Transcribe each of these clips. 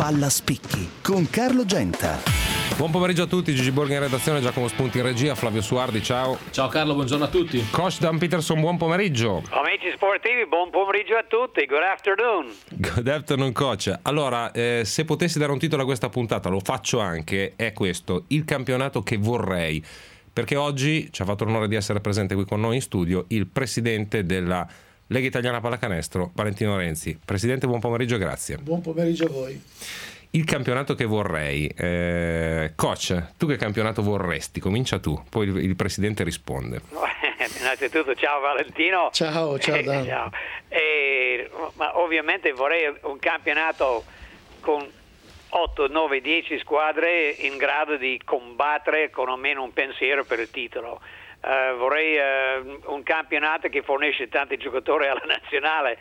Palla Spicchi con Carlo Genta. Buon pomeriggio a tutti, Gigi Borghi in redazione, Giacomo Spunti in regia, Flavio Suardi, ciao. Ciao Carlo, buongiorno a tutti. Coach Dan Peterson, buon pomeriggio. Amici sportivi, buon pomeriggio a tutti, good afternoon. Good afternoon coach. Allora, se potessi dare un titolo a questa puntata, lo faccio anche, è questo, il campionato che vorrei. Perché oggi ci ha fatto l'onore di essere presente qui con noi in studio il presidente della Lega Italiana Pallacanestro, Valentino Renzi. Presidente, buon pomeriggio e grazie. Buon pomeriggio a voi. Il campionato che vorrei, coach, tu che campionato vorresti? Comincia tu, poi il presidente risponde. Innanzitutto ciao Valentino. Ciao Dan. Ciao. Ma ovviamente vorrei un campionato con 8, 9, 10 squadre in grado di combattere con almeno un pensiero per il titolo. Vorrei un campionato che fornisce tanti giocatori alla nazionale,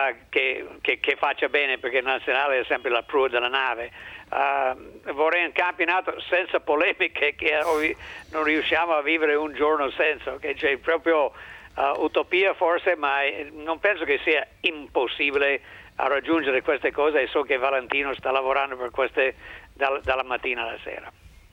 che faccia bene, perché la nazionale è sempre la prua della nave. Vorrei un campionato senza polemiche, che non riusciamo a vivere un giorno senza, che c'è proprio utopia forse, ma non penso che sia impossibile a raggiungere queste cose, e so che Valentino sta lavorando per queste dalla mattina alla sera.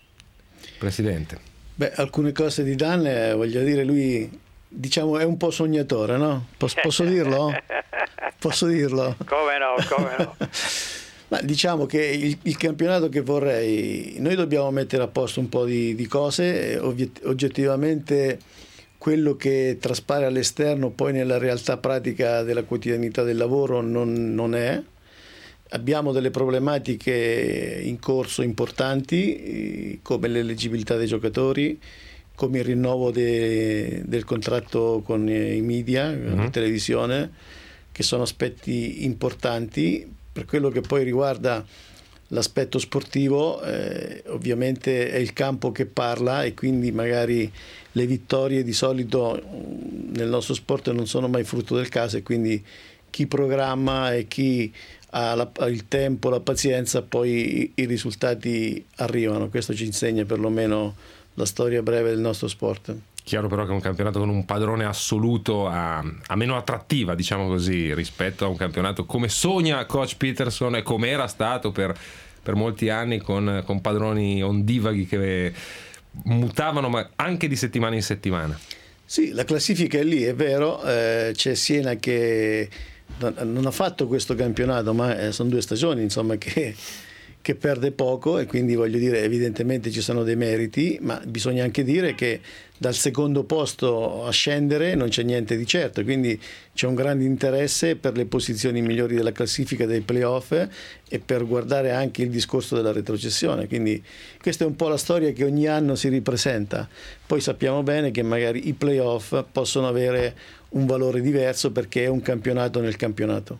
Presidente. Alcune cose di Dan, voglio dire, lui diciamo è un po' sognatore, no? Posso dirlo? Posso dirlo? Come no. Ma diciamo che il campionato che vorrei, noi dobbiamo mettere a posto un po' di cose, oggettivamente quello che traspare all'esterno poi nella realtà pratica della quotidianità del lavoro non è. Abbiamo delle problematiche in corso importanti, come l'eleggibilità dei giocatori, come il rinnovo del contratto con i media, la televisione, che sono aspetti importanti. Per quello che poi riguarda l'aspetto sportivo, ovviamente è il campo che parla, e quindi magari le vittorie di solito nel nostro sport non sono mai frutto del caso, e quindi chi programma e chi ha il tempo, la pazienza, poi i risultati arrivano. Questo ci insegna perlomeno la storia breve del nostro sport. Chiaro però che un campionato con un padrone assoluto a meno attrattiva, diciamo così, rispetto a un campionato come sogna coach Peterson e come era stato per molti anni, con padroni ondivaghi che mutavano, ma anche di settimana in settimana. Sì, la classifica è lì, è vero, c'è Siena che non ha fatto questo campionato, ma sono 2 stagioni insomma che perde poco, e quindi voglio dire, evidentemente ci sono dei meriti, ma bisogna anche dire che dal secondo posto a scendere non c'è niente di certo, quindi c'è un grande interesse per le posizioni migliori della classifica dei playoff e per guardare anche il discorso della retrocessione. Quindi questa è un po' la storia che ogni anno si ripresenta. Poi sappiamo bene che magari i playoff possono avere un valore diverso, perché è un campionato nel campionato.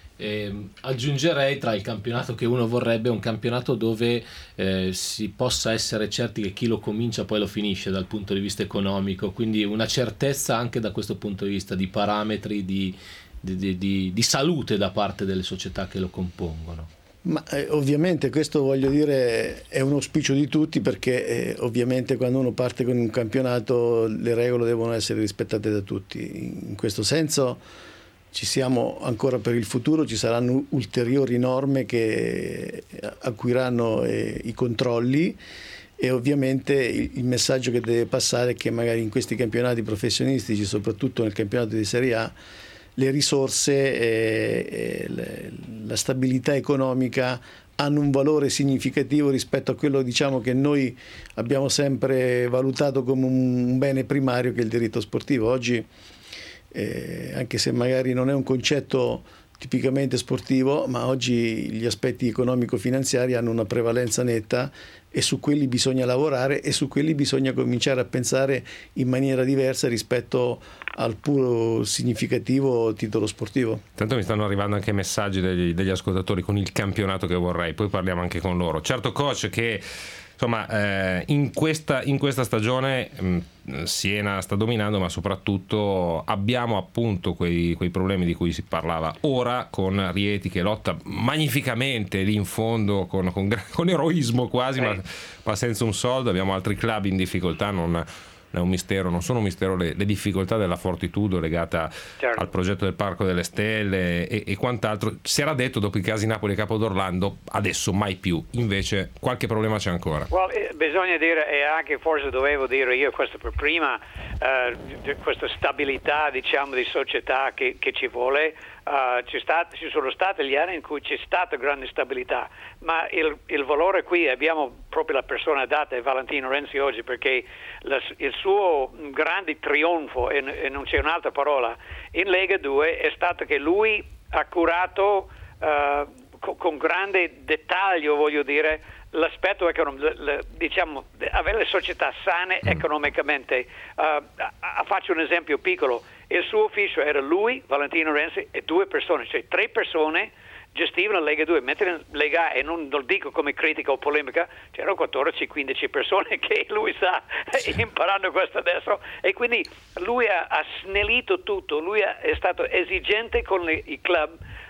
Aggiungerei, tra il campionato che uno vorrebbe, un campionato dove si possa essere certi che chi lo comincia poi lo finisce dal punto di vista economico, quindi una certezza anche da questo punto di vista di parametri di salute da parte delle società che lo compongono. Ma ovviamente questo, voglio dire, è un auspicio di tutti, perché ovviamente quando uno parte con un campionato le regole devono essere rispettate da tutti. In questo senso ci siamo ancora per il futuro, ci saranno ulteriori norme che acuiranno i controlli, e ovviamente il messaggio che deve passare è che magari in questi campionati professionistici, soprattutto nel campionato di Serie A, le risorse e la stabilità economica hanno un valore significativo rispetto a quello, diciamo, che noi abbiamo sempre valutato come un bene primario, che è il diritto sportivo. Oggi anche se magari non è un concetto tipicamente sportivo, ma oggi gli aspetti economico-finanziari hanno una prevalenza netta, e su quelli bisogna lavorare, e su quelli bisogna cominciare a pensare in maniera diversa rispetto al puro significativo titolo sportivo. Tanto mi stanno arrivando anche messaggi degli ascoltatori con il campionato che vorrei, poi parliamo anche con loro. Certo coach, che insomma in questa stagione Siena sta dominando, ma soprattutto abbiamo appunto quei problemi di cui si parlava ora, con Rieti che lotta magnificamente lì in fondo con eroismo quasi, ma senza un soldo. Abbiamo altri club in difficoltà, non è un mistero, non sono un mistero le difficoltà della Fortitudo legata al progetto del Parco delle Stelle e quant'altro. Si era detto dopo i casi Napoli e Capodorlando, adesso mai più, invece qualche problema c'è ancora. Bisogna dire, e anche forse dovevo dire io questo per prima, questa stabilità diciamo di società che ci vuole. Ci sono stati gli anni in cui c'è stata grande stabilità, ma il valore qui abbiamo proprio la persona adatta, è Valentino Renzi oggi, perché il suo grande trionfo, e non c'è un'altra parola, in Lega 2 è stato che lui ha curato con grande dettaglio, voglio dire, l'aspetto economico, diciamo, avere le società sane economicamente. Faccio un esempio piccolo. Il suo ufficio era lui, Valentino Renzi, e 2 persone, cioè 3 persone gestivano la Lega 2, mentre in Lega, e non lo dico come critica o polemica, c'erano 14-15 persone che lui sta imparando questo adesso, e quindi lui ha snellito tutto, lui è stato esigente con i club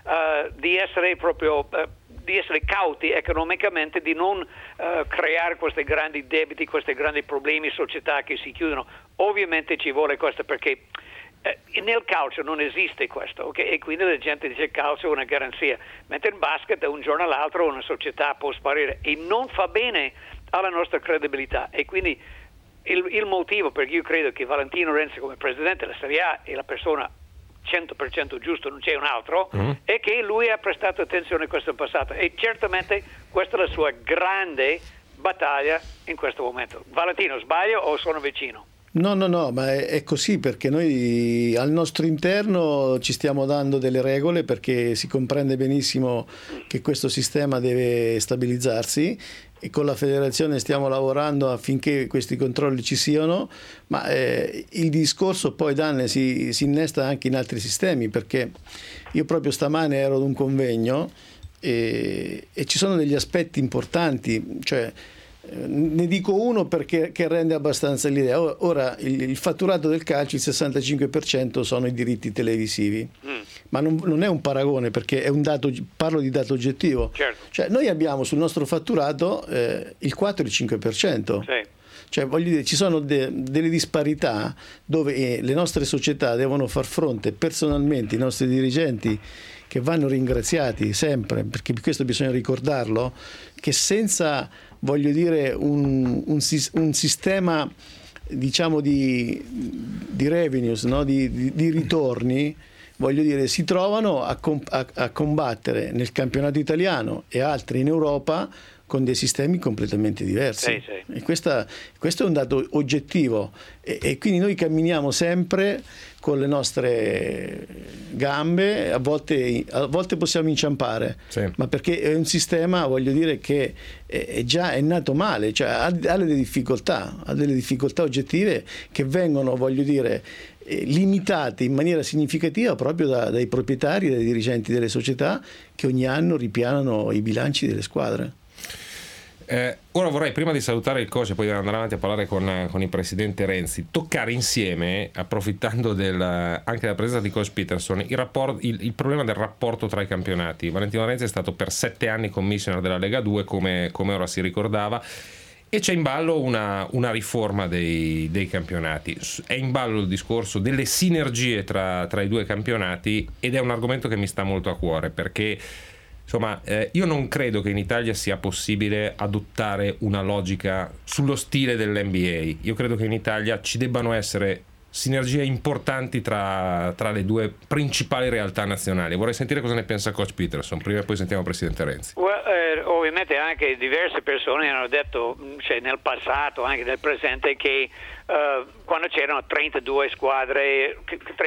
di essere proprio di essere cauti economicamente, di non creare questi grandi debiti, questi grandi problemi, società che si chiudono. Ovviamente ci vuole questo, perché nel calcio non esiste questo, okay? E quindi la gente dice calcio è una garanzia, mentre in basket da un giorno all'altro una società può sparire e non fa bene alla nostra credibilità. E quindi il motivo per cui io credo che Valentino Renzi come presidente della Serie A è la persona 100% giusto, non c'è un altro, è che lui ha prestato attenzione a questo passato, e certamente questa è la sua grande battaglia in questo momento. Valentino, sbaglio o sono vicino? No, ma è così, perché noi al nostro interno ci stiamo dando delle regole, perché si comprende benissimo che questo sistema deve stabilizzarsi, e con la federazione stiamo lavorando affinché questi controlli ci siano, ma il discorso poi Danne si innesta anche in altri sistemi, perché io proprio stamane ero ad un convegno e ci sono degli aspetti importanti, cioè ne dico uno perché che rende abbastanza l'idea. Ora il fatturato del calcio, il 65% sono i diritti televisivi, ma non è un paragone, perché è un dato, parlo di dato oggettivo. Certo. Cioè noi abbiamo sul nostro fatturato il 4 e il 5%. Sì. Cioè, voglio dire, ci sono delle disparità dove le nostre società devono far fronte personalmente, i nostri dirigenti, che vanno ringraziati sempre, perché questo bisogna ricordarlo, che senza, voglio dire, un sistema, diciamo, di revenues, no? di ritorni, voglio dire, si trovano a combattere nel campionato italiano e altri in Europa con dei sistemi completamente diversi. Sì. E questo è un dato oggettivo, e quindi noi camminiamo sempre con le nostre gambe, a volte possiamo inciampare, sì, ma perché è un sistema, voglio dire, che è nato male, cioè ha delle difficoltà oggettive che vengono, voglio dire, limitate in maniera significativa proprio dai proprietari, dai dirigenti delle società, che ogni anno ripianano i bilanci delle squadre. Ora vorrei, prima di salutare il coach e poi andare avanti a parlare con il presidente Renzi, toccare insieme, approfittando anche della presenza di coach Peterson, il problema del rapporto tra i campionati. Valentino Renzi è stato per 7 anni commissioner della Lega 2, come ora si ricordava, e c'è in ballo una riforma dei campionati. È in ballo il discorso delle sinergie tra i 2 campionati, ed è un argomento che mi sta molto a cuore, perché insomma, io non credo che in Italia sia possibile adottare una logica sullo stile dell'NBA. Io credo che in Italia ci debbano essere sinergie importanti tra le 2 principali realtà nazionali. Vorrei sentire cosa ne pensa coach Peterson, prima e poi sentiamo il presidente Renzi. Ovviamente anche diverse persone hanno detto, cioè nel passato, anche nel presente, che quando c'erano 32 squadre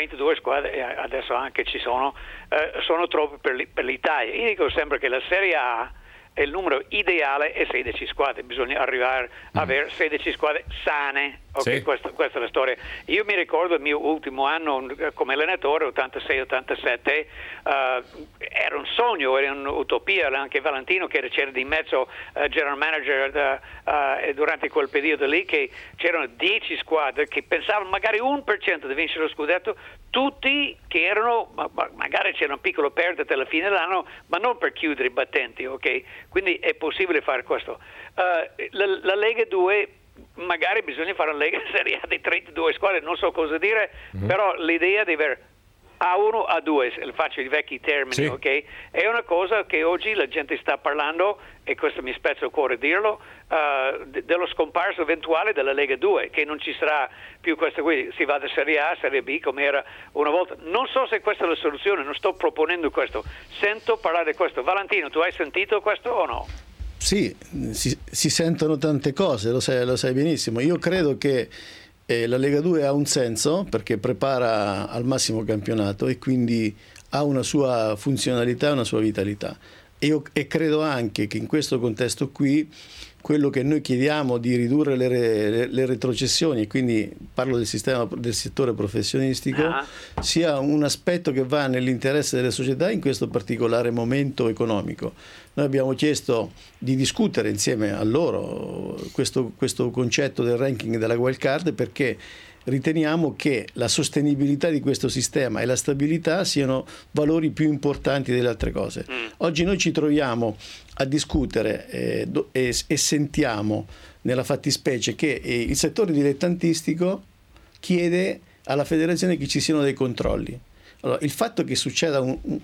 adesso anche ci sono troppo per l'Italia. Io dico sempre che la Serie A è il numero ideale è 16 squadre, bisogna arrivare a avere 16 squadre sane. Okay, sì. Questa è la storia. Io mi ricordo il mio ultimo anno come allenatore, 86-87, era un sogno, era un'utopia. Anche Valentino, che c'era di mezzo general manager durante quel periodo lì, che c'erano 10 squadre che pensavano magari 1% di vincere lo scudetto, tutti che erano, magari c'era un piccolo perdita alla fine dell'anno, ma non per chiudere i battenti, ok? Quindi è possibile fare questo. La Lega 2 magari bisogna fare una Lega Serie A di 32 squadre, non so cosa dire, però l'idea di avere A1, A2, faccio i vecchi termini, sì. ok? È una cosa che oggi la gente sta parlando, e questo mi spezza il cuore dirlo, dello scomparso eventuale della Lega 2, che non ci sarà più questa qui, si va da Serie A, Serie B come era una volta. Non so se questa è la soluzione, non sto proponendo questo, sento parlare di questo. Valentino, tu hai sentito questo o no? Sì, si sentono tante cose, lo sai benissimo. Io credo che la Lega 2 ha un senso perché prepara al massimo campionato e quindi ha una sua funzionalità, una sua vitalità. E credo anche che in questo contesto qui quello che noi chiediamo di ridurre le retrocessioni, e quindi parlo del settore professionistico, sia un aspetto che va nell'interesse delle società in questo particolare momento economico. Noi abbiamo chiesto di discutere insieme a loro questo concetto del ranking della wild card, perché riteniamo che la sostenibilità di questo sistema e la stabilità siano valori più importanti delle altre cose. Oggi noi ci troviamo a discutere e sentiamo nella fattispecie che il settore dilettantistico chiede alla federazione che ci siano dei controlli. Allora, il fatto che succeda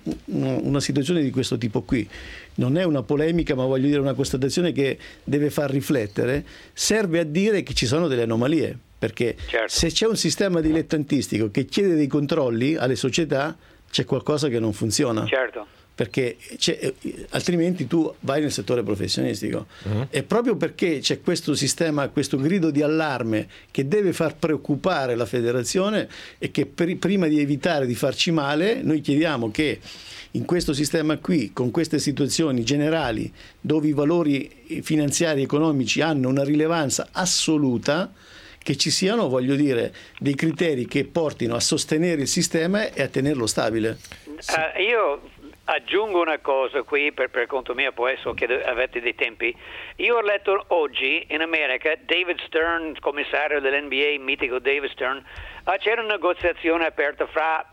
una situazione di questo tipo qui non è una polemica, ma voglio dire una constatazione che deve far riflettere, serve a dire che ci sono delle anomalie, perché se c'è un sistema dilettantistico che chiede dei controlli alle società, c'è qualcosa che non funziona. Certo. Perché altrimenti tu vai nel settore professionistico. E proprio perché c'è questo sistema, questo grido di allarme che deve far preoccupare la federazione, e che prima di evitare di farci male noi chiediamo che in questo sistema qui, con queste situazioni generali dove i valori finanziari e economici hanno una rilevanza assoluta, che ci siano, voglio dire, dei criteri che portino a sostenere il sistema e a tenerlo stabile. Io aggiungo una cosa qui per conto mio, poi so che avete dei tempi. Io ho letto oggi in America David Stern, commissario dell'NBA, mitico David Stern, c'era una negoziazione aperta fra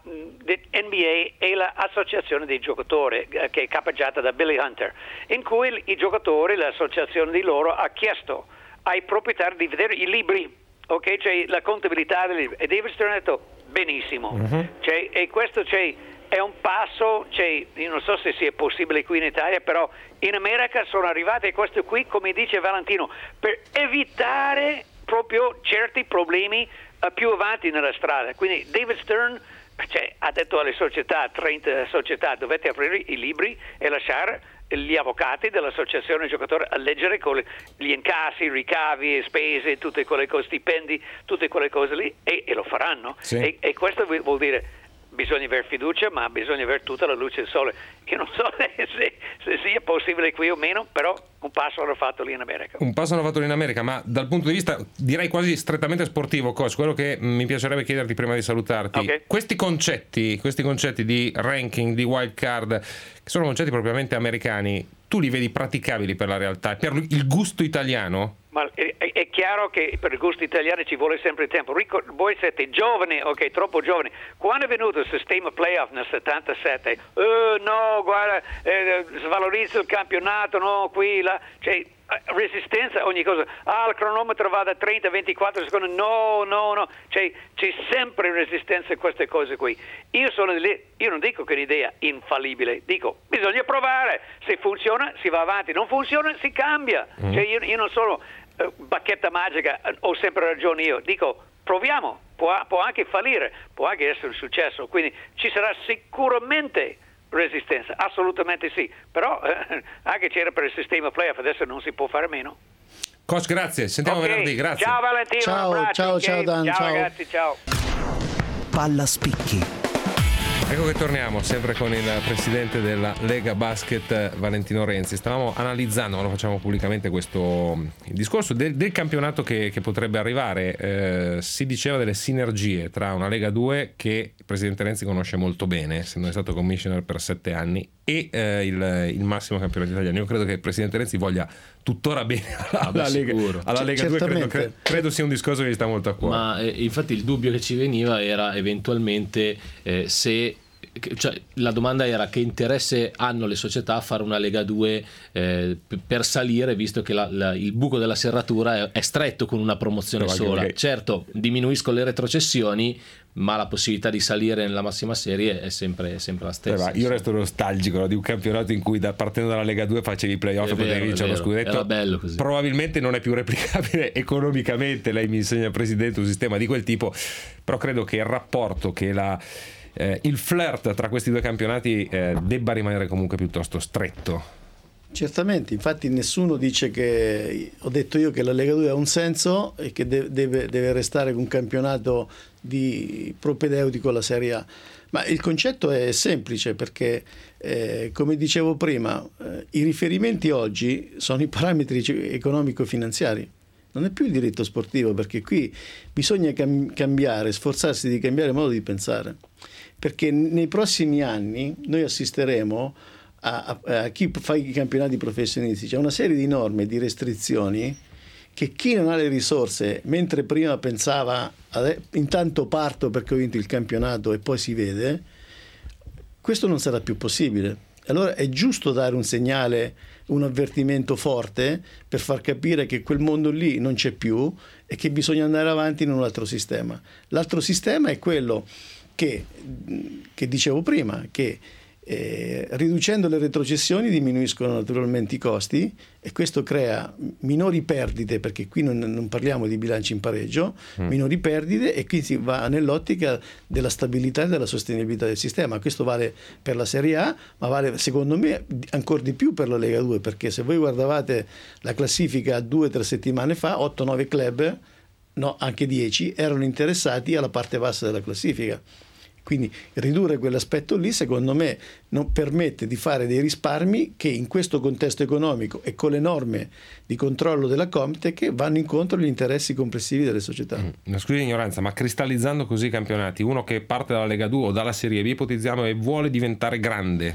NBA e l'associazione dei giocatori, che è capeggiata da Billy Hunter, in cui i giocatori, l'associazione di loro, ha chiesto ai proprietari di vedere i libri, ok, cioè la contabilità dei libri, e David Stern ha detto benissimo, e questo è un passo, io non so se sia possibile qui in Italia, però in America sono arrivate queste qui, come dice Valentino, per evitare proprio certi problemi più avanti nella strada. Quindi David Stern ha detto alle società, 30 società, dovete aprire i libri e lasciare gli avvocati dell'associazione giocatori a leggere con gli incassi, i ricavi, spese, tutte quelle cose, stipendi, tutte quelle cose lì, e lo faranno. Sì. E questo vuol dire bisogna avere fiducia, ma bisogna avere tutta la luce del sole, che non so se sia possibile qui o meno, però un passo hanno fatto lì in America. Un passo hanno fatto lì in America, ma dal punto di vista direi quasi strettamente sportivo, Coach, quello che mi piacerebbe chiederti prima di salutarti, okay. questi concetti di ranking, di wild card, che sono concetti propriamente americani, tu li vedi praticabili per la realtà, per il gusto italiano? Ma è chiaro che per il gusto italiano ci vuole sempre tempo. Voi siete giovani, ok, troppo giovani. Quando è venuto il sistema playoff nel 77, no, guarda, svalorizza il campionato, no, qui, là, resistenza, ogni cosa. Il cronometro va da 30 a 24 secondi, no, c'è sempre resistenza a queste cose qui. Io non dico che è un'idea infallibile, dico bisogna provare, se funziona si va avanti, non funziona si cambia. Io non sono bacchetta magica, ho sempre ragione io, dico proviamo, può anche fallire, può anche essere un successo, quindi ci sarà sicuramente resistenza, assolutamente sì, però anche c'era per il sistema playoff, adesso non si può fare meno. Coach, grazie, sentiamo venerdì, grazie. Ciao Valentino, ciao, un abbraccio, ciao Dan, ciao ragazzi, ciao. Palla spicchi. Ecco che torniamo sempre con il presidente della Lega Basket Valentino Renzi. Stavamo analizzando, ma lo facciamo pubblicamente, il discorso del campionato che potrebbe arrivare. Si diceva delle sinergie tra una Lega 2 che il presidente Renzi conosce molto bene, essendo stato commissioner per 7 anni, e il massimo campionato italiano. Io credo che il presidente Renzi voglia tuttora bene alla Lega 2, credo sia un discorso che gli sta molto a cuore. Ma infatti il dubbio che ci veniva era eventualmente se cioè, la domanda era che interesse hanno le società a fare una Lega 2 per salire, visto che il buco della serratura è stretto con una promozione sola. Certo, diminuiscono le retrocessioni, ma la possibilità di salire nella massima serie è sempre la stessa. Io resto nostalgico, no, di un campionato in cui partendo dalla Lega 2 facevi i playoff e potevi vincere lo scudetto. Era bello così. Probabilmente non è più replicabile economicamente, lei mi insegna, Presidente, un sistema di quel tipo, però credo che il rapporto, che il flirt tra questi due campionati debba rimanere comunque piuttosto stretto. Certamente, infatti nessuno dice ho detto io che la Lega 2 ha un senso e che deve restare un campionato di propedeutico alla Serie A, ma il concetto è semplice perché come dicevo prima, i riferimenti oggi sono i parametri economico-finanziari, non è più il diritto sportivo, perché qui bisogna cambiare, sforzarsi di cambiare modo di pensare, perché nei prossimi anni noi assisteremo a chi fa i campionati professionistici, c'è una serie di norme, di restrizioni che chi non ha le risorse, mentre prima pensava intanto parto perché ho vinto il campionato e poi si vede, questo non sarà più possibile. Allora è giusto dare un segnale, un avvertimento forte per far capire che quel mondo lì non c'è più e che bisogna andare avanti in un altro sistema. L'altro sistema è quello che dicevo prima, che riducendo le retrocessioni diminuiscono naturalmente i costi e questo crea minori perdite, perché qui non parliamo di bilanci in pareggio, minori perdite, e qui si va nell'ottica della stabilità e della sostenibilità del sistema. Questo vale per la Serie A, ma vale secondo me ancora di più per la Lega 2, perché se voi guardavate la classifica 2 o 3 settimane fa, 8-9 club, no, anche 10 erano interessati alla parte bassa della classifica. Quindi ridurre quell'aspetto lì secondo me non permette di fare dei risparmi che in questo contesto economico e con le norme di controllo della Comtech vanno incontro agli interessi complessivi delle società. Scusi l'ignoranza, ma cristallizzando così i campionati, uno che parte dalla Lega 2 o dalla Serie B, ipotizziamo, e vuole diventare grande,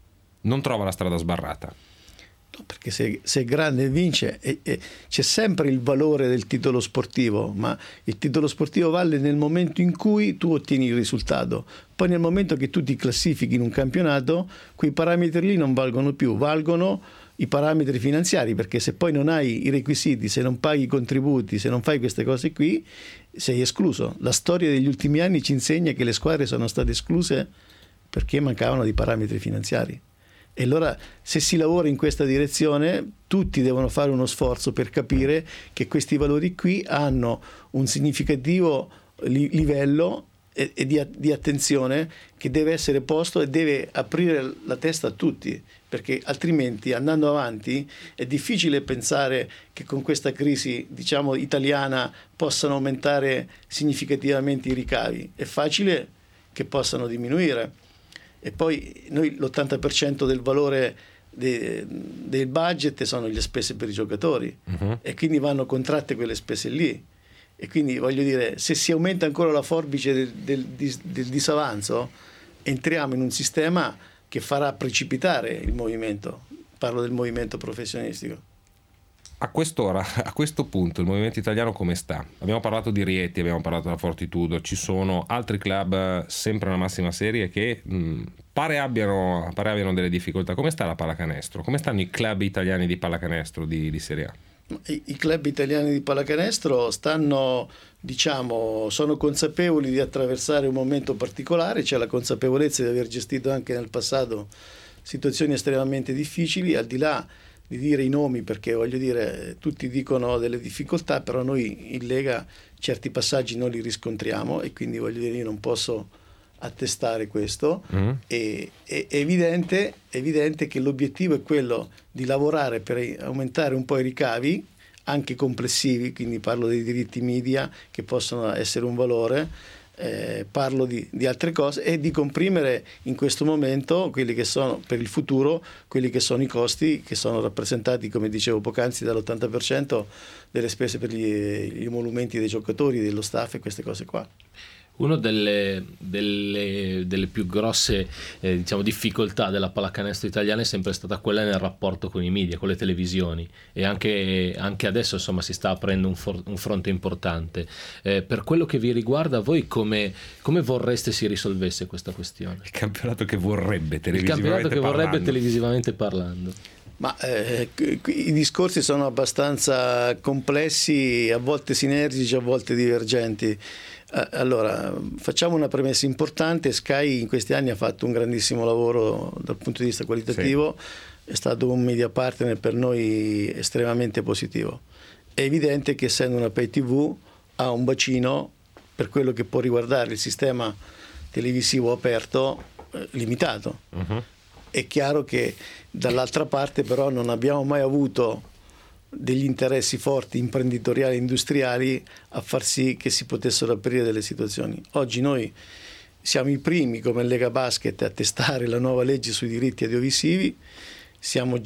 non trova la strada sbarrata? Perché se è grande e vince c'è sempre il valore del titolo sportivo, ma il titolo sportivo vale nel momento in cui tu ottieni il risultato. Poi nel momento che tu ti classifichi in un campionato, quei parametri lì non valgono più, valgono i parametri finanziari, perché se poi non hai i requisiti, se non paghi i contributi, se non fai queste cose qui, sei escluso. La storia degli ultimi anni ci insegna che le squadre sono state escluse perché mancavano di parametri finanziari. E allora se si lavora in questa direzione tutti devono fare uno sforzo per capire che questi valori qui hanno un significativo livello e di attenzione che deve essere posto e deve aprire la testa a tutti, perché altrimenti andando avanti è difficile pensare che con questa crisi, diciamo, italiana possano aumentare significativamente i ricavi, è facile che possano diminuire. E poi noi l'80% del valore del budget sono le spese per i giocatori, e quindi vanno contratte quelle spese lì, e quindi voglio dire, se si aumenta ancora la forbice del disavanzo, entriamo in un sistema che farà precipitare il movimento, parlo del movimento professionistico. A quest'ora, a questo punto, il movimento italiano come sta? Abbiamo parlato di Rieti, abbiamo parlato della Fortitudo, ci sono altri club sempre nella massima serie che pare abbiano delle difficoltà. Come sta la pallacanestro? Come stanno i club italiani di pallacanestro di Serie A? I club italiani di pallacanestro stanno, diciamo, sono consapevoli di attraversare un momento particolare, c'è la consapevolezza di aver gestito anche nel passato situazioni estremamente difficili, al di là di dire i nomi, perché voglio dire tutti dicono delle difficoltà, però noi in Lega certi passaggi non li riscontriamo e quindi voglio dire io non posso attestare questo. È evidente che l'obiettivo è quello di lavorare per aumentare un po' i ricavi anche complessivi, quindi parlo dei diritti media che possono essere un valore, parlo di altre cose, e di comprimere in questo momento quelli che sono per il futuro, quelli che sono i costi che sono rappresentati, come dicevo poc'anzi, dall'80% delle spese per gli emolumenti dei giocatori, dello staff e queste cose qua. Una delle più grosse difficoltà della pallacanestro italiana è sempre stata quella nel rapporto con i media, con le televisioni, e anche adesso insomma si sta aprendo un fronte importante. Per quello che vi riguarda, voi come vorreste si risolvesse questa questione? Il campionato che vorrebbe televisivamente parlando. Ma i discorsi sono abbastanza complessi, a volte sinergici, a volte divergenti. Allora, facciamo una premessa importante. Sky in questi anni ha fatto un grandissimo lavoro dal punto di vista qualitativo, sì. È stato un media partner per noi estremamente positivo. È evidente che essendo una pay TV ha un bacino per quello che può riguardare il sistema televisivo aperto limitato. Uh-huh. È chiaro che dall'altra parte però non abbiamo mai avuto degli interessi forti imprenditoriali e industriali a far sì che si potessero aprire delle situazioni. Oggi noi siamo i primi come Lega Basket a testare la nuova legge sui diritti audiovisivi, stiamo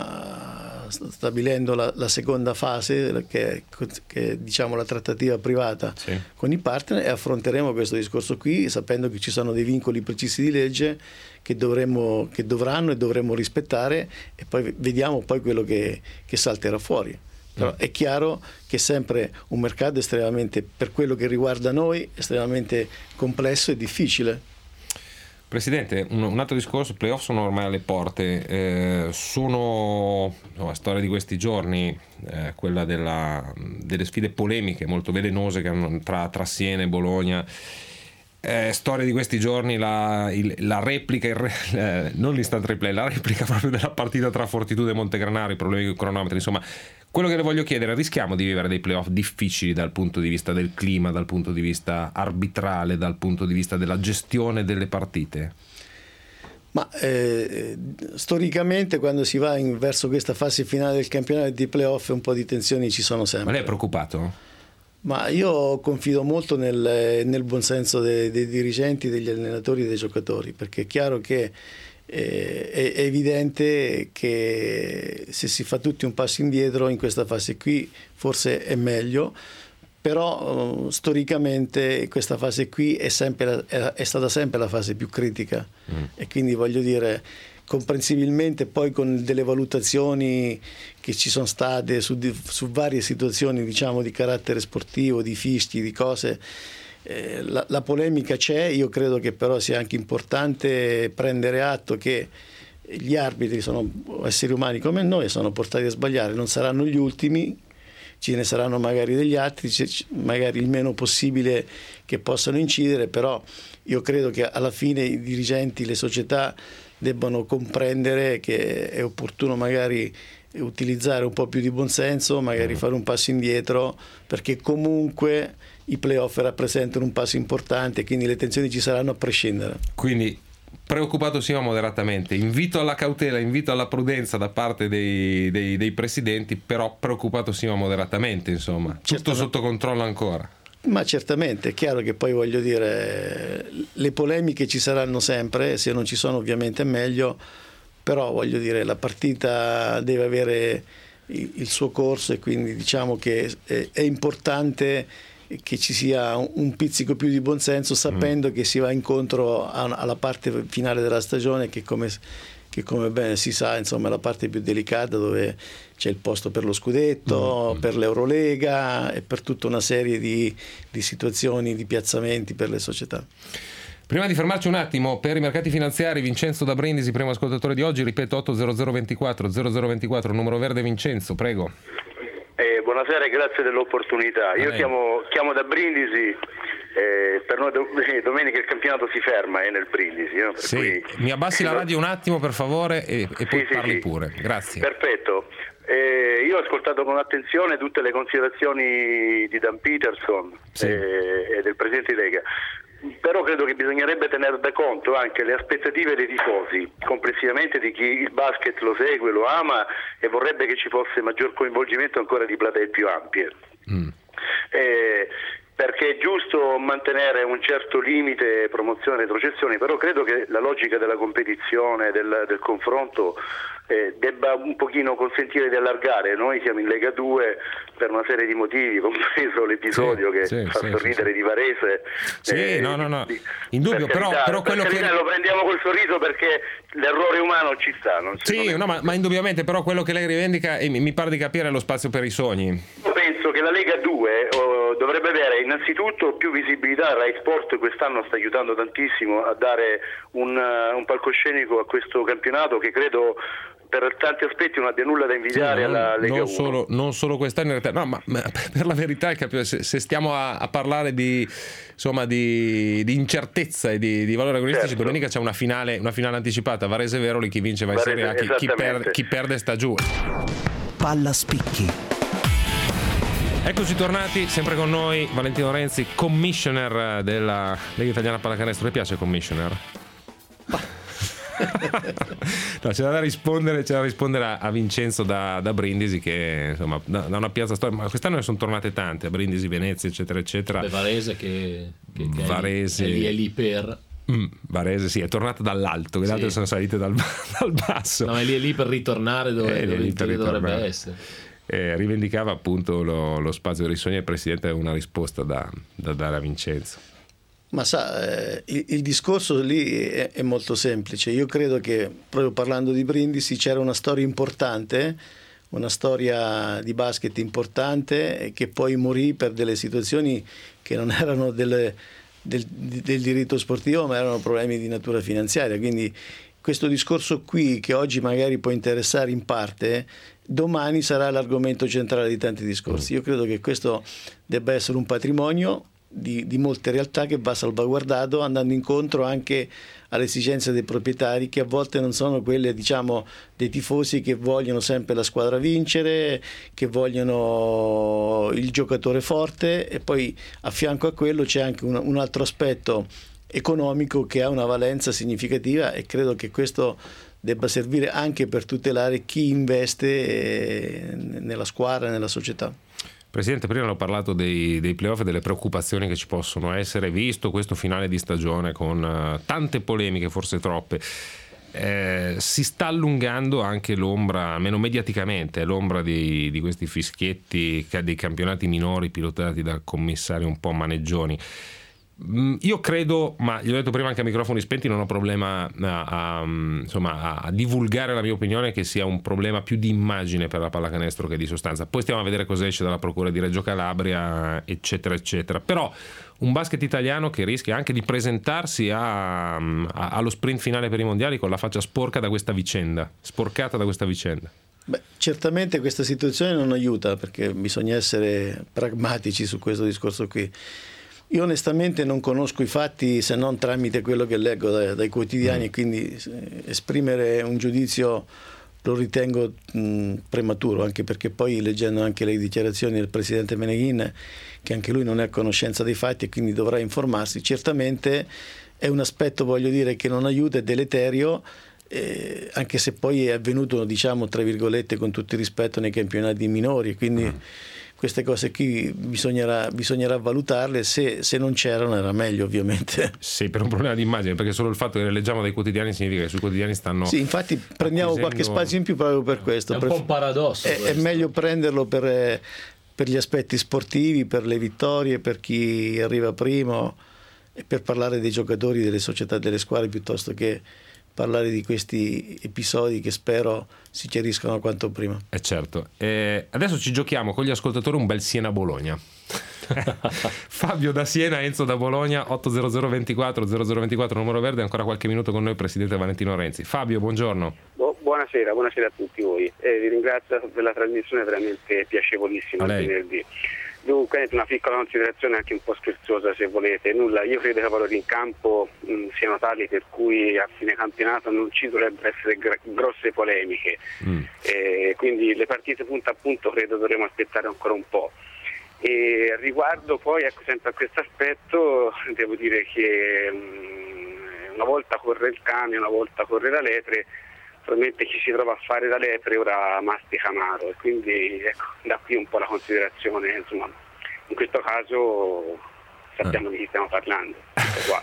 già stabilendo la seconda fase che è diciamo la trattativa privata, sì, con i partner, e affronteremo questo discorso qui sapendo che ci sono dei vincoli precisi di legge che dovranno e dovremmo rispettare, e poi vediamo poi quello che salterà fuori. Però è chiaro che è sempre un mercato estremamente, per quello che riguarda noi, estremamente complesso e difficile. Presidente, un altro discorso, playoff sono ormai alle porte, sono la storia di questi giorni, quella delle sfide polemiche molto velenose che hanno tra Siena e Bologna. Storia di questi giorni, la replica, non l'instant replay, la replica proprio della partita tra Fortitudo e Montegranaro, i problemi con i cronometri, insomma. Quello che le voglio chiedere, rischiamo di vivere dei playoff difficili dal punto di vista del clima, dal punto di vista arbitrale, dal punto di vista della gestione delle partite? Ma storicamente quando si va verso questa fase finale del campionato di playoff un po' di tensioni ci sono sempre. Ma lei è preoccupato? Ma io confido molto nel buonsenso dei dirigenti, degli allenatori e dei giocatori, perché è chiaro che è evidente che se si fa tutti un passo indietro in questa fase qui forse è meglio, però storicamente questa fase qui è stata sempre la fase più critica, e quindi voglio dire, comprensibilmente poi con delle valutazioni che ci sono state su varie situazioni diciamo di carattere sportivo, di fischi, di cose, la polemica c'è. Io credo che però sia anche importante prendere atto che gli arbitri sono esseri umani come noi, sono portati a sbagliare, non saranno gli ultimi, ce ne saranno magari degli altri, magari il meno possibile che possano incidere, però io credo che alla fine i dirigenti, le società debbano comprendere che è opportuno magari utilizzare un po' più di buonsenso, magari fare un passo indietro, perché comunque i playoff rappresentano un passo importante, quindi le tensioni ci saranno a prescindere. Quindi preoccupato sia moderatamente, invito alla cautela, invito alla prudenza da parte dei presidenti, però preoccupato sia moderatamente, insomma, tutto sotto controllo ancora. Ma certamente, è chiaro che poi voglio dire, le polemiche ci saranno sempre, se non ci sono ovviamente è meglio, però voglio dire, la partita deve avere il suo corso, e quindi diciamo che è importante che ci sia un pizzico più di buonsenso, sapendo che si va incontro alla parte finale della stagione, che come bene si sa, insomma, è la parte più delicata, dove c'è il posto per lo scudetto, per l'Eurolega e per tutta una serie di situazioni, di piazzamenti per le società. Prima di fermarci un attimo, per i mercati finanziari, Vincenzo da Brindisi, primo ascoltatore di oggi, ripeto 80024 numero verde. Vincenzo, prego. Buonasera e grazie dell'opportunità. Io chiamo da Brindisi. Per noi domenica il campionato si ferma nel Brindisi, no? Sì. Cui... Mi abbassi la radio un attimo per favore e poi parli pure. Grazie. Perfetto. Io ho ascoltato con attenzione tutte le considerazioni di Dan Peterson e del presidente di Lega, però credo che bisognerebbe tenere da conto anche le aspettative dei tifosi, complessivamente di chi il basket lo segue, lo ama e vorrebbe che ci fosse maggior coinvolgimento ancora di platee più ampie. perché è giusto mantenere un certo limite promozione e retrocessioni, però credo che la logica della competizione, del confronto debba un pochino consentire di allargare. Noi siamo in Lega 2 per una serie di motivi, compreso l'episodio che fa sorridere di Varese. No, indubbio, però quello che lo prendiamo col sorriso perché l'errore umano ci sta. Ma indubbiamente, però quello che lei rivendica, e mi pare di capire, è lo spazio per i sogni. Io penso che la Lega 2 dovrebbe avere innanzitutto più visibilità. Rai Sport quest'anno sta aiutando tantissimo a dare un palcoscenico a questo campionato, che credo per tanti aspetti non abbia nulla da invidiare alla Lega 1. Non solo quest'anno in realtà, ma per la verità se stiamo a parlare di incertezza e di valori agonistici, certo. Domenica c'è una finale anticipata, Varese Veroli, chi vince va in Serie A, chi perde sta giù. Palla spicchi. Eccoci tornati, sempre con noi Valentino Renzi, commissioner della Lega Italiana Pallacanestro. Le piace commissioner? No, c'è da rispondere a Vincenzo da Brindisi, che insomma da una piazza storica, ma quest'anno ne sono tornate tante, a Brindisi, Venezia, eccetera eccetera. Varese che Varese è lì per Varese sì, è tornata dall'alto, le altre sono salite dal basso. No, è lì per ritornare dove dovrebbe essere. Rivendicava appunto lo spazio dei sogni, e il presidente aveva una risposta da dare a Vincenzo. Ma il discorso lì è molto semplice. Io credo che, proprio parlando di Brindisi, c'era una storia importante, una storia di basket importante, che poi morì per delle situazioni che non erano del diritto sportivo, ma erano problemi di natura finanziaria. Quindi questo discorso qui, che oggi magari può interessare in parte, domani sarà l'argomento centrale di tanti discorsi. Io credo che questo debba essere un patrimonio di molte realtà che va salvaguardato, andando incontro anche alle esigenze dei proprietari, che a volte non sono quelle, diciamo, dei tifosi che vogliono sempre la squadra vincere, che vogliono il giocatore forte, e poi a fianco a quello c'è anche un altro aspetto economico che ha una valenza significativa, e credo che questo debba servire anche per tutelare chi investe nella squadra e nella società. Presidente, prima ho parlato dei playoff e delle preoccupazioni che ci possono essere, visto questo finale di stagione con tante polemiche, forse troppe. Si sta allungando anche l'ombra, almeno mediaticamente, l'ombra di questi fischietti dei campionati minori pilotati da commissari un po' maneggioni. Io credo, ma gli ho detto prima anche a microfoni spenti, non ho problema a divulgare la mia opinione, che sia un problema più di immagine per la pallacanestro che di sostanza. Poi stiamo a vedere cosa esce dalla procura di Reggio Calabria, eccetera eccetera. Però un basket italiano che rischia anche di presentarsi allo sprint finale per i mondiali con la faccia sporcata da questa vicenda. Beh, certamente questa situazione non aiuta, perché bisogna essere pragmatici su questo discorso qui. Io onestamente non conosco i fatti, se non tramite quello che leggo dai quotidiani, e quindi esprimere un giudizio lo ritengo prematuro, anche perché poi, leggendo anche le dichiarazioni del presidente Meneghin, che anche lui non è a conoscenza dei fatti e quindi dovrà informarsi, certamente è un aspetto, voglio dire, che non aiuta, è deleterio, anche se poi è avvenuto, diciamo, tra virgolette, con tutto il rispetto, nei campionati minori, quindi queste cose qui bisognerà valutarle. Se non c'erano era meglio, ovviamente. Sì, per un problema di immagine, perché solo il fatto che le leggiamo dai quotidiani significa che sui quotidiani stanno... Sì, infatti prendiamo qualche spazio in più proprio per questo. È un po' un paradosso. È meglio prenderlo per gli aspetti sportivi, per le vittorie, per chi arriva primo, e per parlare dei giocatori, delle società, delle squadre, piuttosto che parlare di questi episodi che spero si chiariscano quanto prima. Certo. Adesso ci giochiamo con gli ascoltatori un bel Siena-Bologna. Fabio da Siena, Enzo da Bologna, 800 24 0024, numero verde. Ancora qualche minuto con noi presidente Valentino Renzi. Fabio, buongiorno. Buonasera a tutti voi. Vi ringrazio per la trasmissione, veramente piacevolissima il venerdì. Dunque, una piccola considerazione anche un po' scherzosa, se volete. Io credo che i valori in campo siano tali per cui a fine campionato non ci dovrebbero essere grosse polemiche. Quindi le partite punto a punto credo dovremo aspettare ancora un po'. E riguardo poi, sempre a questo aspetto, devo dire che una volta corre il cane, una volta corre la lepre. Probabilmente chi si trova a fare da lepre ora mastica amaro, e quindi da qui un po' la considerazione, insomma, in questo caso sappiamo di chi stiamo parlando. Qua.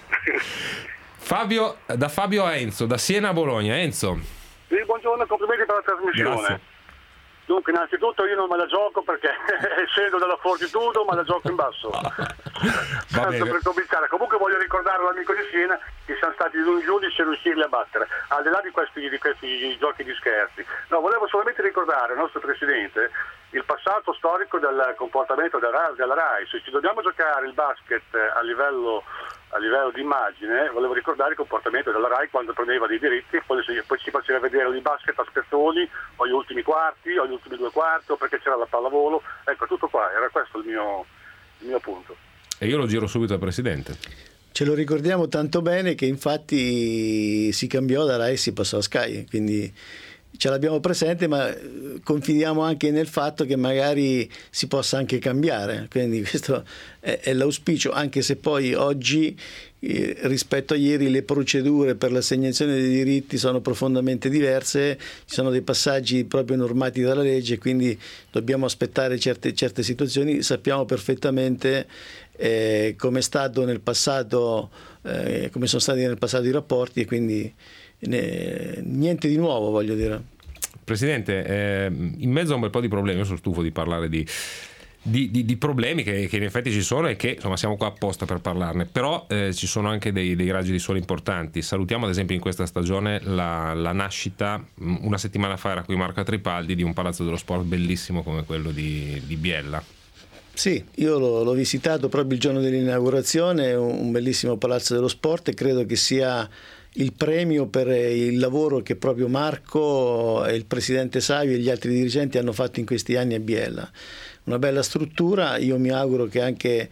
Da Fabio a Enzo, da Siena a Bologna. Enzo. Sì, buongiorno, complimenti per la trasmissione. Grazie. Dunque, innanzitutto io non me la gioco perché essendo della Fortitudo me la gioco in basso. Tanto per cominciare. Comunque voglio ricordare all'amico di Siena che siamo stati un giudice e riuscirli a battere, al di là di questi giochi di scherzi. No, volevo solamente ricordare al nostro Presidente il passato storico del comportamento della RAI. Se ci dobbiamo giocare il basket a livello di immagine, volevo ricordare il comportamento della RAI quando prendeva dei diritti e poi ci faceva vedere il basket a spezzoni o gli ultimi quarti o gli ultimi 2 quarti o perché c'era la pallavolo. Ecco, tutto qua, era questo il mio punto. E io lo giro subito al Presidente. Ce lo ricordiamo tanto bene che infatti si cambiò da RAI e si passò a Sky, quindi ce l'abbiamo presente, ma confidiamo anche nel fatto che magari si possa anche cambiare, quindi questo è l'auspicio, anche se poi oggi rispetto a ieri le procedure per l'assegnazione dei diritti sono profondamente diverse, ci sono dei passaggi proprio normati dalla legge, quindi dobbiamo aspettare certe situazioni. Sappiamo perfettamente come è stato nel passato, come sono stati nel passato i rapporti, e quindi niente di nuovo, voglio dire. Presidente, in mezzo a un bel po' di problemi, io sono stufo di parlare di problemi che in effetti ci sono e che insomma siamo qua apposta per parlarne, però ci sono anche dei raggi di sole importanti. Salutiamo ad esempio in questa stagione la nascita, una settimana fa era qui Marco Tripaldi, di un palazzo dello sport bellissimo come quello di Biella. Sì, io l'ho visitato proprio il giorno dell'inaugurazione, un bellissimo palazzo dello sport, e credo che sia il premio per il lavoro che proprio Marco e il presidente Savio e gli altri dirigenti hanno fatto in questi anni a Biella. Una bella struttura, io mi auguro che anche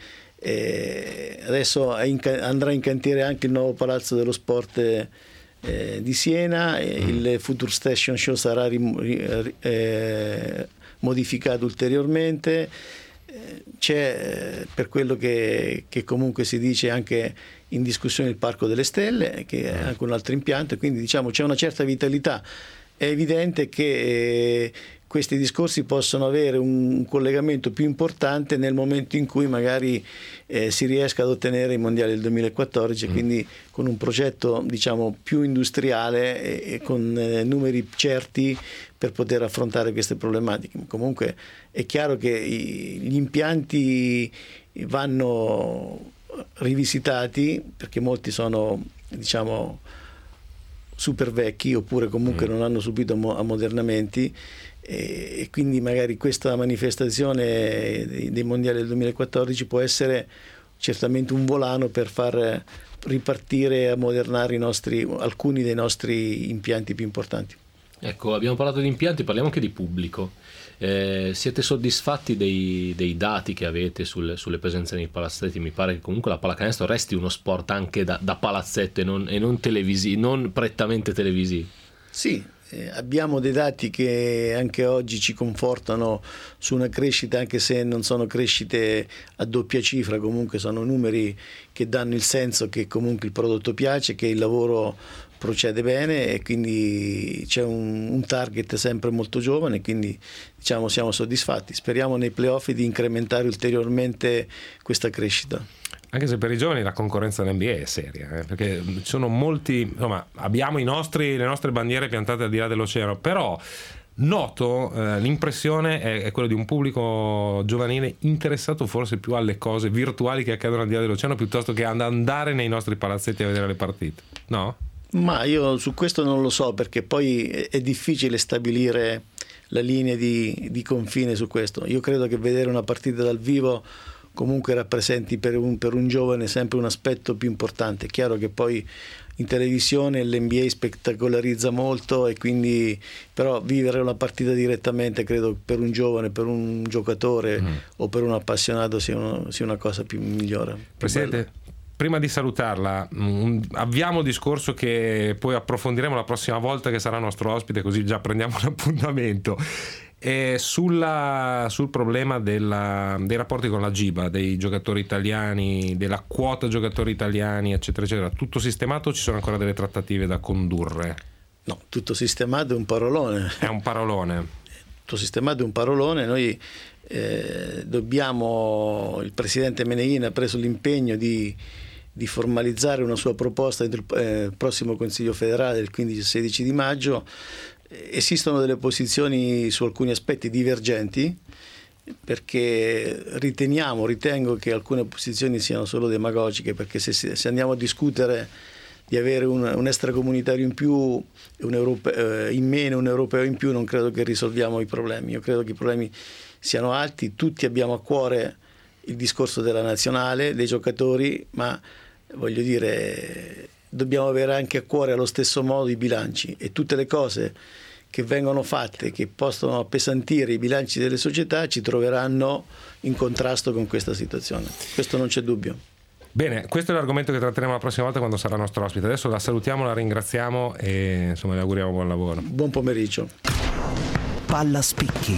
adesso andrà in cantiere anche il nuovo palazzo dello sport di Siena, il Future Station Show sarà modificato ulteriormente. C'è per quello che comunque si dice anche in discussione il Parco delle Stelle, che è anche un altro impianto, quindi diciamo c'è una certa vitalità. È evidente che questi discorsi possono avere un collegamento più importante nel momento in cui magari si riesca ad ottenere i mondiali del 2014, quindi con un progetto diciamo più industriale e con numeri certi per poter affrontare queste problematiche. Comunque è chiaro che gli impianti vanno rivisitati perché molti sono diciamo super vecchi oppure comunque non hanno subito ammodernamenti, e quindi magari questa manifestazione dei mondiali del 2014 può essere certamente un volano per far ripartire e ammodernare alcuni dei nostri impianti più importanti. Ecco, abbiamo parlato di impianti, parliamo anche di pubblico. Siete soddisfatti dei dati che avete sulle presenze nei palazzetti? Mi pare che comunque la pallacanestro resti uno sport anche da palazzetto e non prettamente televisivo. Sì, abbiamo dei dati che anche oggi ci confortano su una crescita, anche se non sono crescite a doppia cifra, comunque sono numeri che danno il senso che comunque il prodotto piace, che il lavoro procede bene, e quindi c'è un target sempre molto giovane, quindi diciamo siamo soddisfatti. Speriamo nei playoff di incrementare ulteriormente questa crescita. Anche se per i giovani la concorrenza dell'NBA è seria, perché ci sono molti, insomma, abbiamo le nostre bandiere piantate al di là dell'oceano, però noto l'impressione è quella di un pubblico giovanile interessato forse più alle cose virtuali che accadono al di là dell'oceano piuttosto che ad andare nei nostri palazzetti a vedere le partite, no? Ma io su questo non lo so, perché poi è difficile stabilire la linea di confine su questo. Io credo che vedere una partita dal vivo comunque rappresenti per un giovane sempre un aspetto più importante. È chiaro che poi in televisione l'NBA spettacolarizza molto, e quindi però vivere una partita direttamente credo per un giovane, per un giocatore o per un appassionato sia una cosa più migliore. Presidente, prima di salutarla, avviamo il discorso che poi approfondiremo la prossima volta che sarà nostro ospite, così già prendiamo un appuntamento. Sul problema dei rapporti con la GIBA, dei giocatori italiani, della quota giocatori italiani, eccetera, eccetera, tutto sistemato o ci sono ancora delle trattative da condurre? No, tutto sistemato è un parolone. È un parolone. tutto sistemato, è un parolone. Noi il presidente Meneghini ha preso l'impegno di formalizzare una sua proposta entro il prossimo Consiglio federale del 15-16 di maggio. Esistono delle posizioni su alcuni aspetti divergenti, perché ritengo che alcune posizioni siano solo demagogiche, perché se andiamo a discutere di avere un extracomunitario in più, un in meno, un europeo in più, non credo che risolviamo i problemi. Io credo che i problemi siano alti, tutti abbiamo a cuore il discorso della nazionale, dei giocatori, ma voglio dire, dobbiamo avere anche a cuore allo stesso modo i bilanci, e tutte le cose che vengono fatte, che possono appesantire i bilanci delle società, ci troveranno in contrasto con questa situazione. Questo non c'è dubbio. Bene, questo è l'argomento che tratteremo la prossima volta quando sarà nostro ospite. Adesso la salutiamo, la ringraziamo e insomma le auguriamo buon lavoro. Buon pomeriggio. Palla spicchi.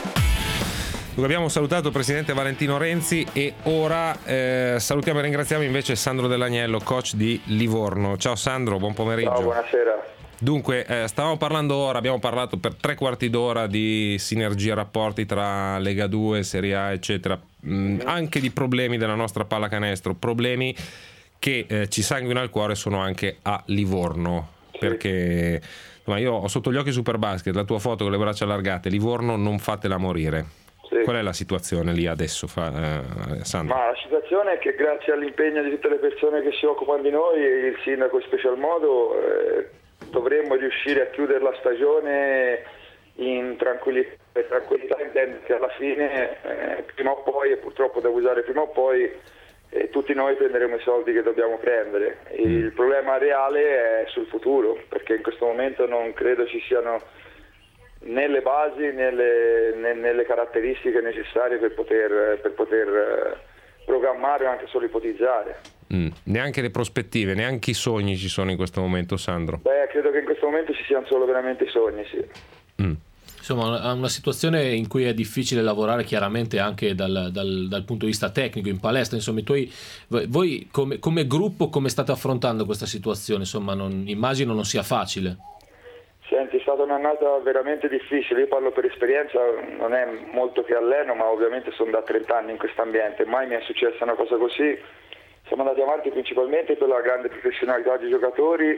Abbiamo salutato il presidente Valentino Renzi e ora salutiamo e ringraziamo invece Sandro Dell'Agnello, coach di Livorno. Ciao Sandro, buon pomeriggio. Ciao, buonasera. Dunque, abbiamo parlato per 3/4 d'ora di sinergia, rapporti tra Lega 2, Serie A, eccetera, anche di problemi della nostra pallacanestro, problemi che ci sanguino al cuore sono anche a Livorno, perché insomma, io ho sotto gli occhi Superbasket, la tua foto con le braccia allargate, Livorno non fatela morire. Sì. Qual è la situazione lì adesso, Sandro? Ma la situazione è che grazie all'impegno di tutte le persone che si occupano di noi e il sindaco in special modo dovremmo riuscire a chiudere la stagione in tranquillità, intendo che alla fine prima o poi, e purtroppo devo usare prima o poi, tutti noi prenderemo i soldi che dobbiamo prendere. Il problema reale è sul futuro, perché in questo momento non credo ci siano né le basi né le caratteristiche necessarie per poter programmare o anche solo ipotizzare. Neanche le prospettive, neanche i sogni ci sono in questo momento, Sandro? Beh, credo che in questo momento ci siano solo veramente i sogni, sì. Insomma, una situazione in cui è difficile lavorare chiaramente anche dal punto di vista tecnico, in palestra. Insomma, voi come gruppo come state affrontando questa situazione? Insomma, immagino non sia facile. Senti, è stata un'annata veramente difficile. Io parlo per esperienza, non è molto che alleno, ma ovviamente sono da 30 anni in questo ambiente, mai mi è successa una cosa così. Siamo andati avanti principalmente per la grande professionalità dei giocatori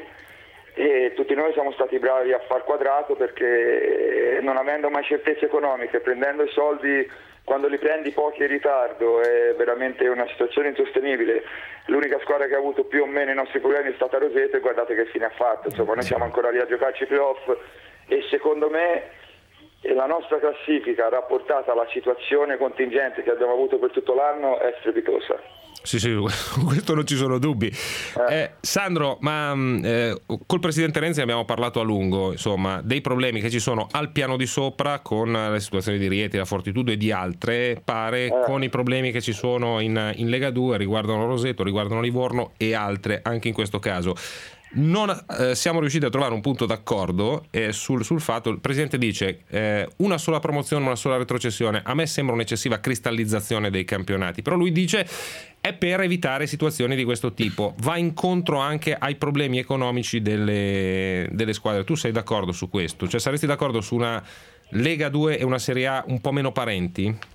e tutti noi siamo stati bravi a far quadrato, perché non avendo mai certezze economiche, prendendo i soldi quando li prendi pochi in ritardo, è veramente una situazione insostenibile. L'unica squadra che ha avuto più o meno i nostri problemi è stata Roseto, e guardate che fine ha fatto. Insomma, noi siamo ancora lì a giocarci i playoff e secondo me la nostra classifica rapportata alla situazione contingente che abbiamo avuto per tutto l'anno è strepitosa. Sì, questo non ci sono dubbi. Sandro, ma col presidente Renzi abbiamo parlato a lungo, insomma, dei problemi che ci sono al piano di sopra con le situazioni di Rieti, la Fortitudo e di altre, pare, con i problemi che ci sono in Lega 2, riguardano Roseto, riguardano Livorno e altre anche in questo caso. Non siamo riusciti a trovare un punto d'accordo sul fatto. Il presidente dice una sola promozione, una sola retrocessione. A me sembra un'eccessiva cristallizzazione dei campionati, però lui dice è per evitare situazioni di questo tipo, va incontro anche ai problemi economici delle squadre. Tu sei d'accordo su questo? Cioè, saresti d'accordo su una Lega 2 e una Serie A un po' meno parenti?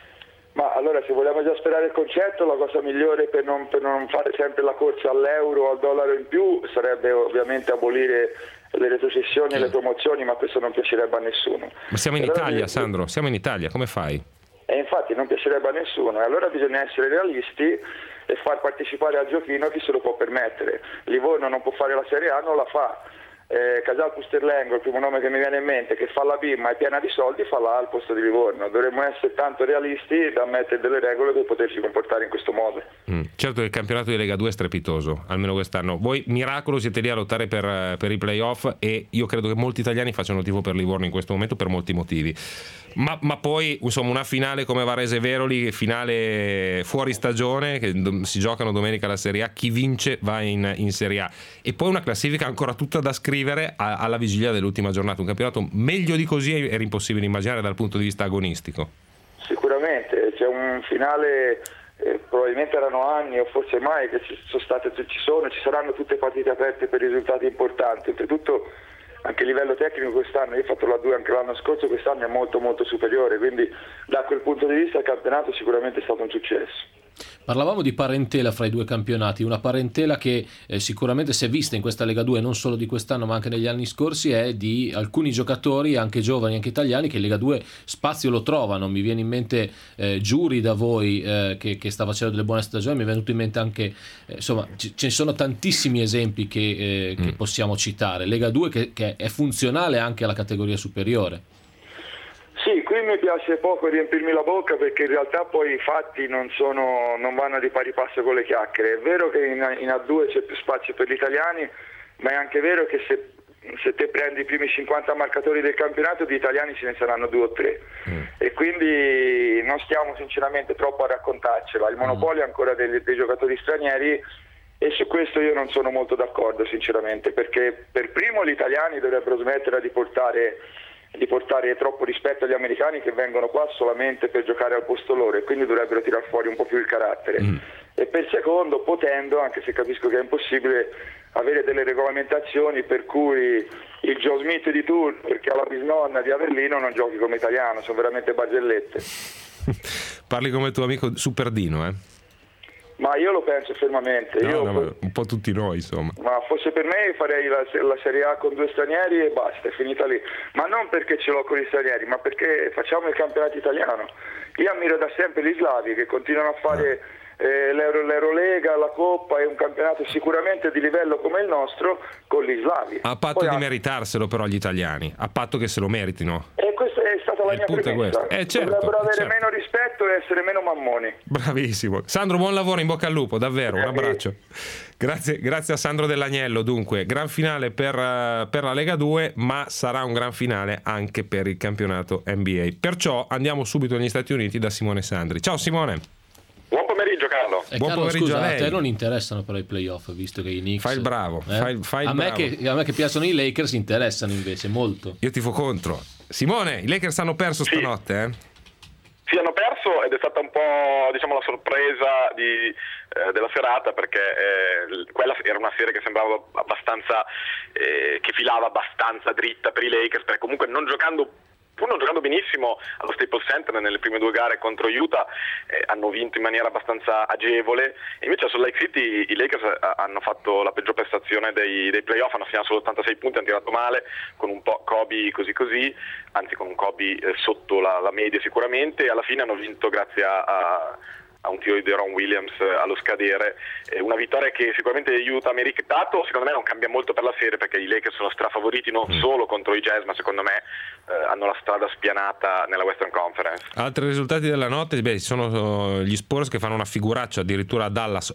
Ma allora, se vogliamo esasperare il concetto, la cosa migliore per non fare sempre la corsa all'euro o al dollaro in più sarebbe ovviamente abolire le retrocessioni e le promozioni, ma questo non piacerebbe a nessuno. Ma siamo in Italia, Sandro, siamo in Italia, come fai? E infatti non piacerebbe a nessuno, e allora bisogna essere realisti e far partecipare al giochino chi se lo può permettere. Livorno non può fare la Serie A, non la fa. Casal Pusterlengo, il primo nome che mi viene in mente, che fa la B ma è piena di soldi, fa la A al posto di Livorno. Dovremmo essere tanto realisti da mettere delle regole per poterci comportare in questo modo. Certo che il campionato di Lega 2 è strepitoso, almeno quest'anno. Voi, miracolo, siete lì a lottare per i playoff, e io credo che molti italiani facciano tifo per Livorno in questo momento per molti motivi. Ma poi, insomma, una finale come Varese Veroli, finale fuori stagione, che si giocano domenica la Serie A, chi vince va in Serie A, e poi una classifica ancora tutta da scrivere alla vigilia dell'ultima giornata. Un campionato meglio di così era impossibile immaginare dal punto di vista agonistico. Sicuramente c'è un finale, probabilmente erano anni o forse mai che ci saranno tutte partite aperte per risultati importanti. Oltretutto anche il livello tecnico quest'anno, io ho fatto la 2 anche l'anno scorso, quest'anno è molto molto superiore, quindi da quel punto di vista il campionato sicuramente è stato un successo. Parlavamo di parentela fra i due campionati, una parentela che sicuramente si è vista in questa Lega 2 non solo di quest'anno ma anche negli anni scorsi, è di alcuni giocatori anche giovani, anche italiani, che in Lega 2 spazio lo trovano. Mi viene in mente Giuri da voi che sta facendo delle buone stagioni, mi è venuto in mente anche insomma ce ne sono tantissimi esempi che possiamo citare. Lega 2 che è funzionale anche alla categoria superiore. Sì, qui mi piace poco riempirmi la bocca perché in realtà poi i fatti non vanno di pari passo con le chiacchiere. È vero che in A2 c'è più spazio per gli italiani, ma è anche vero che se te prendi i primi 50 marcatori del campionato, di italiani ce ne saranno 2 o 3 e quindi non stiamo sinceramente troppo a raccontarcela. Il monopolio è ancora dei giocatori stranieri e su questo io non sono molto d'accordo sinceramente, perché per primo gli italiani dovrebbero smettere di portare troppo rispetto agli americani che vengono qua solamente per giocare al posto loro, e quindi dovrebbero tirar fuori un po' più il carattere. E per secondo, potendo, anche se capisco che è impossibile, avere delle regolamentazioni per cui il Joe Smith di Tours, perché ha la bisnonna di Avellino, non giochi come italiano, sono veramente barzellette. Parli come tuo amico Superdino, eh? Ma io lo penso fermamente. Un po' tutti noi, insomma. Ma fosse per me farei la Serie A con 2 stranieri e basta, è finita lì. Ma non perché ce l'ho con gli stranieri, ma perché facciamo il campionato italiano. Io ammiro da sempre gli slavi che continuano a fare l'Eurolega, la Coppa, è un campionato sicuramente di livello come il nostro con gli slavi. A patto di meritarselo però gli italiani, a patto che se lo meritino. E questa è stata la mia premessa. Certo, dovrebbero avere meno rispetto e essere meno mammoni. Bravissimo. Sandro, buon lavoro, in bocca al lupo, davvero, un abbraccio. Grazie a Sandro Dell'Agnello. Dunque, gran finale per la Lega 2, ma sarà un gran finale anche per il campionato NBA. Perciò andiamo subito negli Stati Uniti da Simone Sandri. Ciao Simone. Buon pomeriggio Carlo. Buon Carlo, pomeriggio scusa, a lei. te non interessano però i playoff, visto che i Knicks... Fai il bravo, fai il a me bravo. che piacciono i Lakers interessano invece molto. Io tifo contro. Simone, i Lakers hanno perso stanotte, eh? Sì, hanno perso ed è stata un po', diciamo, la sorpresa della serata, perché quella era una serie che sembrava abbastanza che filava abbastanza dritta per i Lakers, perché comunque pur non giocando benissimo allo Staples Center nelle prime 2 gare contro Utah, hanno vinto in maniera abbastanza agevole. E invece a Salt Lake City i Lakers hanno fatto la peggior prestazione dei playoff, hanno segnato solo 86 punti, hanno tirato male, con un po' Kobe così, anzi con un Kobe sotto la media sicuramente, e alla fine hanno vinto grazie a un tiro di Deron Williams allo scadere, una vittoria che sicuramente aiuta meritato. Secondo me non cambia molto per la serie, perché i Lakers sono strafavoriti non solo contro i Jazz, ma secondo me hanno la strada spianata nella Western Conference. Altri risultati della notte, sono gli Spurs che fanno una figuraccia addirittura a Dallas,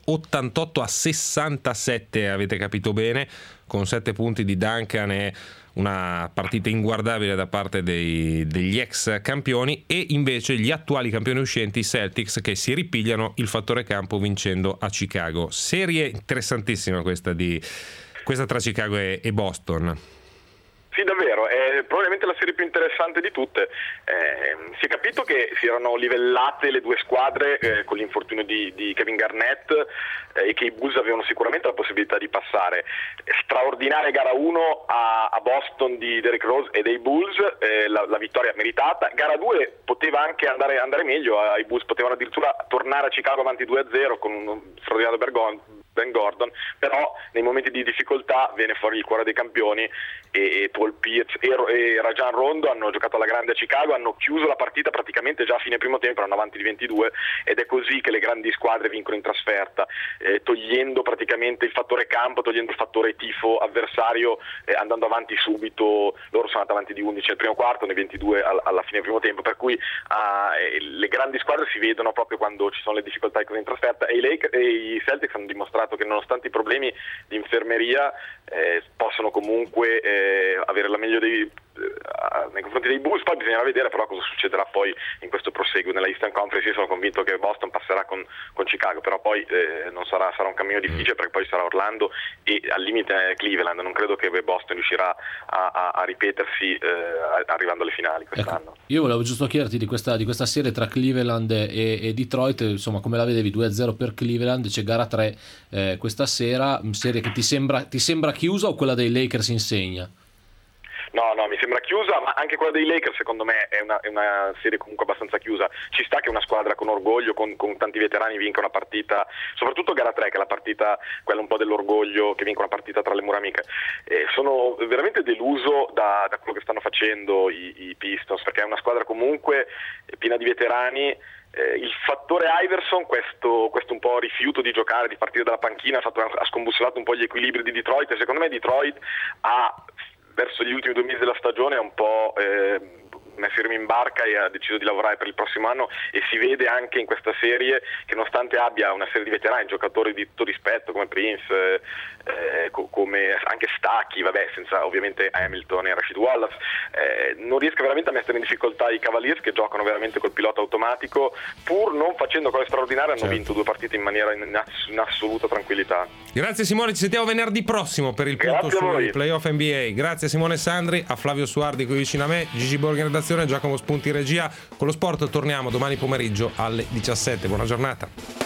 88-67, avete capito bene, con 7 punti di Duncan e una partita inguardabile da parte degli ex campioni. E invece gli attuali campioni uscenti, i Celtics, che si ripigliano il fattore campo vincendo a Chicago. Serie interessantissima questa tra Chicago e Boston. Sì, davvero, è probabilmente la serie più interessante di tutte. Si è capito che si erano livellate le 2 squadre con l'infortunio di Kevin Garnett, e che i Bulls avevano sicuramente la possibilità di passare. Straordinaria gara 1 a Boston di Derrick Rose e dei Bulls, la vittoria meritata. Gara 2 poteva anche andare meglio, i Bulls potevano addirittura tornare a Chicago avanti 2-0 con un straordinario Ben Gordon, però nei momenti di difficoltà viene fuori il cuore dei campioni, e Paul Pierce e Rajon Rondo hanno giocato alla grande a Chicago, hanno chiuso la partita praticamente già a fine primo tempo, erano avanti di 22, ed è così che le grandi squadre vincono in trasferta, togliendo praticamente il fattore campo, togliendo il fattore tifo avversario, andando avanti subito. Loro sono andati avanti di 11 nel primo quarto, ne 22 alla fine del primo tempo, per cui le grandi squadre si vedono proprio quando ci sono le difficoltà in trasferta, e i Celtics hanno dimostrato che nonostante i problemi di infermeria possono comunque avere la meglio nei confronti dei Bulls. Poi bisognerà vedere però cosa succederà poi in questo proseguo nella Eastern Conference. Io sono convinto che Boston passerà con Chicago, però poi non sarà un cammino difficile, perché poi sarà Orlando e al limite Cleveland. Non credo che Boston riuscirà a ripetersi arrivando alle finali quest'anno. Ecco, io volevo giusto chiederti di questa serie tra Cleveland e Detroit, insomma, come la vedevi? 2-0 per Cleveland, c'è gara 3 questa sera, serie che ti sembra chiusa, o quella dei Lakers insegna? No, mi sembra chiusa, ma anche quella dei Lakers secondo me è una serie comunque abbastanza chiusa. Ci sta che una squadra con orgoglio, con tanti veterani vinca una partita, soprattutto gara 3 che è la partita, quella un po' dell'orgoglio, che vinca una partita tra le mura amiche. Sono veramente deluso da quello che stanno facendo i Pistons, perché è una squadra comunque piena di veterani. Il fattore Iverson, questo un po' rifiuto di giocare, di partire dalla panchina, ha scombussolato un po' gli equilibri di Detroit, e secondo me Detroit verso gli ultimi 2 mesi della stagione ha un po' messo i remi in barca e ha deciso di lavorare per il prossimo anno, e si vede anche in questa serie che nonostante abbia una serie di veterani, giocatori di tutto rispetto come Prince, come anche Stacchi, senza ovviamente Hamilton e Rashid Wallace, non riesca veramente a mettere in difficoltà i Cavaliers, che giocano veramente col pilota automatico, pur non facendo cose straordinarie. Hanno vinto 2 partite in maniera in assoluta tranquillità. Grazie Simone, ci sentiamo venerdì prossimo per il punto sui playoff NBA. Grazie Simone Sandri, a Flavio Suardi qui vicino a me, Gigi Borghi in redazione, Giacomo Spunti in regia. Con lo sport torniamo domani pomeriggio alle 17. Buona giornata.